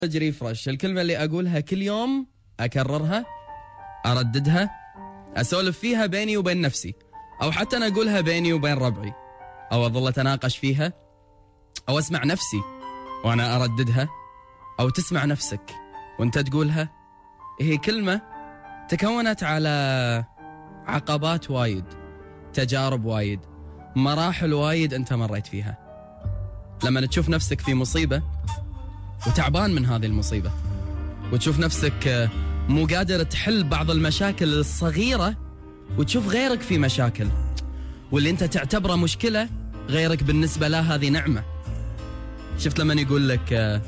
ريفرش. الكلمة اللي أقولها كل يوم أكررها، أرددها، أسولف فيها بيني وبين نفسي، أو حتى أنا أقولها بيني وبين ربعي، أو أظل أتناقش فيها، أو أسمع نفسي وأنا أرددها، أو تسمع نفسك وأنت تقولها. هي كلمة تكونت على عقبات وايد، تجارب وايد، مراحل وايد أنت مريت فيها. لما تشوف نفسك في مصيبة وتعبان من هذه المصيبة، وتشوف نفسك مو قادر تحل بعض المشاكل الصغيرة، وتشوف غيرك في مشاكل، واللي انت تعتبره مشكلة غيرك بالنسبة له هذه نعمة. شفت لما يقول لك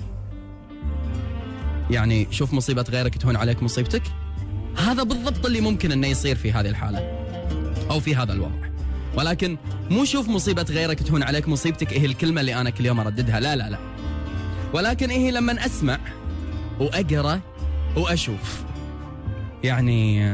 يعني شوف مصيبة غيرك تهون عليك مصيبتك؟ هذا بالضبط اللي ممكن انه يصير في هذه الحالة او في هذا الوضع. ولكن مو شوف مصيبة غيرك تهون عليك مصيبتك هي الكلمة اللي انا كل يوم ارددها، لا لا لا، ولكن إيه لما أسمع وأقرأ وأشوف. يعني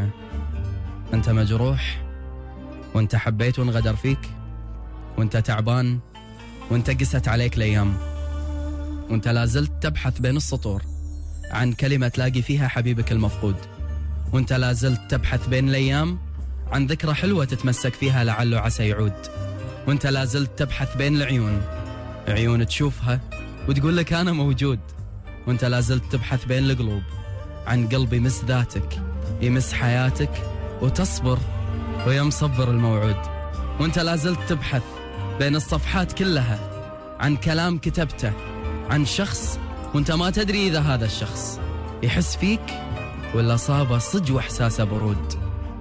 أنت مجروح، وأنت حبيت وانغدر فيك، وأنت تعبان، وأنت قست عليك الأيام، وأنت لازلت تبحث بين السطور عن كلمة تلاقي فيها حبيبك المفقود، وأنت لازلت تبحث بين الأيام عن ذكرى حلوة تتمسك فيها لعله عسى يعود، وأنت لازلت تبحث بين العيون، عيون تشوفها وتقول لك أنا موجود، وأنت لازلت تبحث بين القلوب عن قلب يمس ذاتك، يمس حياتك، وتصبر ويا مصبر الموعود، وأنت لازلت تبحث بين الصفحات كلها عن كلام كتبته عن شخص، وأنت ما تدري إذا هذا الشخص يحس فيك ولا صابه صج وإحساسه برود.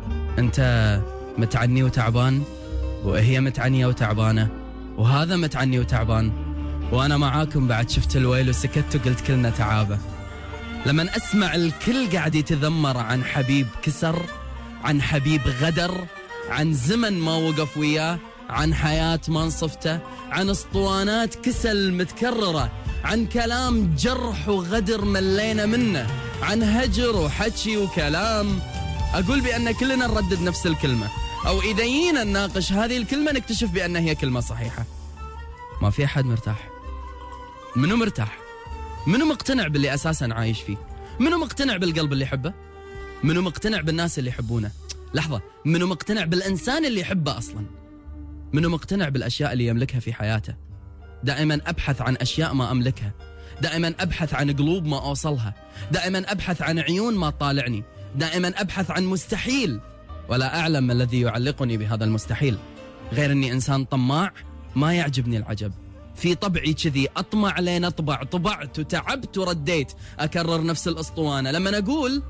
أنت متعني وتعبان، وهي متعنية وتعبانة، وهذا متعني وتعبان، وأنا معاكم بعد شفت الويل وسكت وقلت كلنا تعابة. لما أسمع الكل قاعد يتذمر عن حبيب كسر، عن حبيب غدر، عن زمن ما وقف وياه، عن حياة ما نصفته، عن اسطوانات كسل متكررة، عن كلام جرح وغدر ملينا منه، عن هجر وحكي وكلام، أقول بأن كلنا نردد نفس الكلمة، أو إذا جينا نناقش هذه الكلمة نكتشف بأنها هي كلمة صحيحة. ما في أحد مرتاح. منو مرتاح؟ منو مقتنع باللي أساساً عايش فيه؟ منو مقتنع بالقلب اللي يحبه؟ منو مقتنع بالناس اللي يحبونه؟ لحظة، منو مقتنع بالإنسان اللي يحبه أصلاً؟ منو مقتنع بالأشياء اللي يملكها في حياته؟ دائماً أبحث عن أشياء ما أملكها، دائماً أبحث عن قلوب ما أوصلها، دائماً أبحث عن عيون ما طالعني، دائماً أبحث عن مستحيل، ولا أعلم ما الذي يعلقني بهذا المستحيل، غير أني إنسان طماع ما يعجبني العجب. في طبعي كذي أطمع لين أطبع، طبعت وتعبت ورديت أكرر نفس الأسطوانة. لما أقول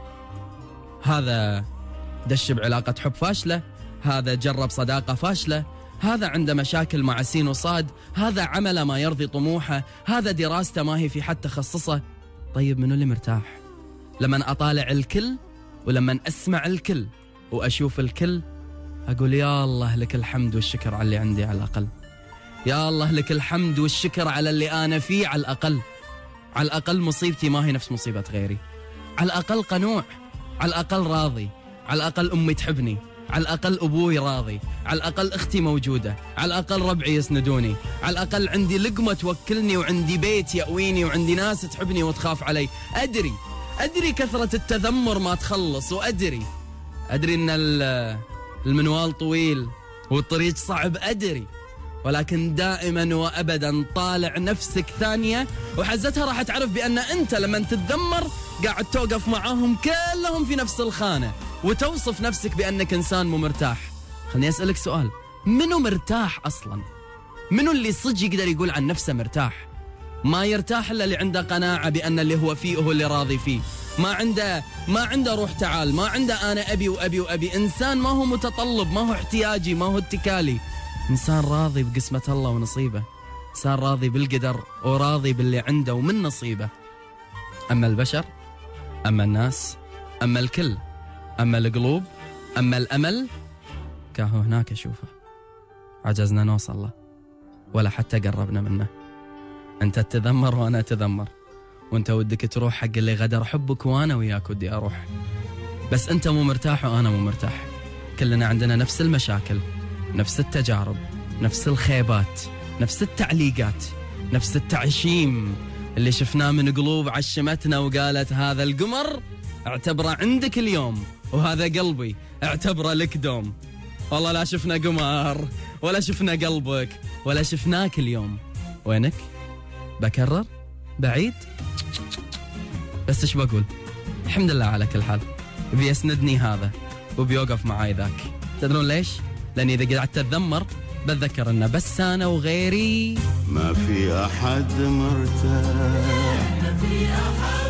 هذا دش بعلاقة حب فاشلة، هذا جرب صداقة فاشلة، هذا عنده مشاكل مع سين وصاد، هذا عمله ما يرضي طموحه، هذا دراسته ما هي في حد تخصصه. طيب منو اللي مرتاح؟ لما أطالع الكل، ولما أسمع الكل، وأشوف الكل، أقول يا الله لك الحمد والشكر على اللي عندي على الأقل، يا الله لك الحمد والشكر على اللي أنا فيه على الأقل. على الأقل مصيبتي ما هي نفس مصيبة غيري، على الأقل قنوع، على الأقل راضي، على الأقل أمي تحبني، على الأقل أبوي راضي، على الأقل أختي موجودة، على الأقل ربعي يسندوني، على الأقل عندي لقمة توكلني، وعندي بيت يأويني، وعندي ناس تحبني وتخاف علي. أدري كثرة التذمر ما تخلص، وأدري أن المنوال طويل والطريق صعب، أدري، ولكن دائما وأبدا طالع نفسك ثانية وحزتها راح تعرف بأن أنت لما تتذمر قاعد توقف معاهم كلهم في نفس الخانة، وتوصف نفسك بأنك إنسان مو مرتاح. خلني أسألك سؤال، منو مرتاح أصلا؟ منو اللي صدق يقدر يقول عن نفسه مرتاح؟ ما يرتاح إلا اللي عنده قناعة بأن اللي هو فيه هو اللي راضي فيه، ما عنده روح تعال، ما عنده أنا أبي وأبي وأبي. إنسان ما هو متطلب، ما هو احتياجي، ما هو اتكالي، إنسان راضي بقسمة الله ونصيبه، إنسان راضي بالقدر وراضي باللي عنده ومن نصيبه. أما البشر، أما الناس، أما الكل، أما القلوب، أما الأمل، كاهو هناك أشوفه، عجزنا نوصل له ولا حتى قربنا منه. أنت تتذمر وأنا أتذمر، وأنت ودك تروح حق اللي غدر حبك، وأنا وياك ودي أروح، بس أنت مو مرتاح وأنا مو مرتاح. كلنا عندنا نفس المشاكل، نفس التجارب، نفس الخيبات، نفس التعليقات، نفس التعشيم اللي شفناه من قلوب عشمتنا وقالت هذا القمر اعتبره عندك اليوم، وهذا قلبي اعتبره لك دوم. والله لا شفنا قمر ولا شفنا قلبك ولا شفناك اليوم. وينك؟ بكرر؟ بعيد؟ بس ايش بقول؟ الحمد لله على كل حال، بيسندني هذا وبيوقف معاي ذاك. تدرون ليش؟ لاني اذا قعدت اتذمر بتذكر انه بس انا وغيري ما في احد مرتاح، ما في أحد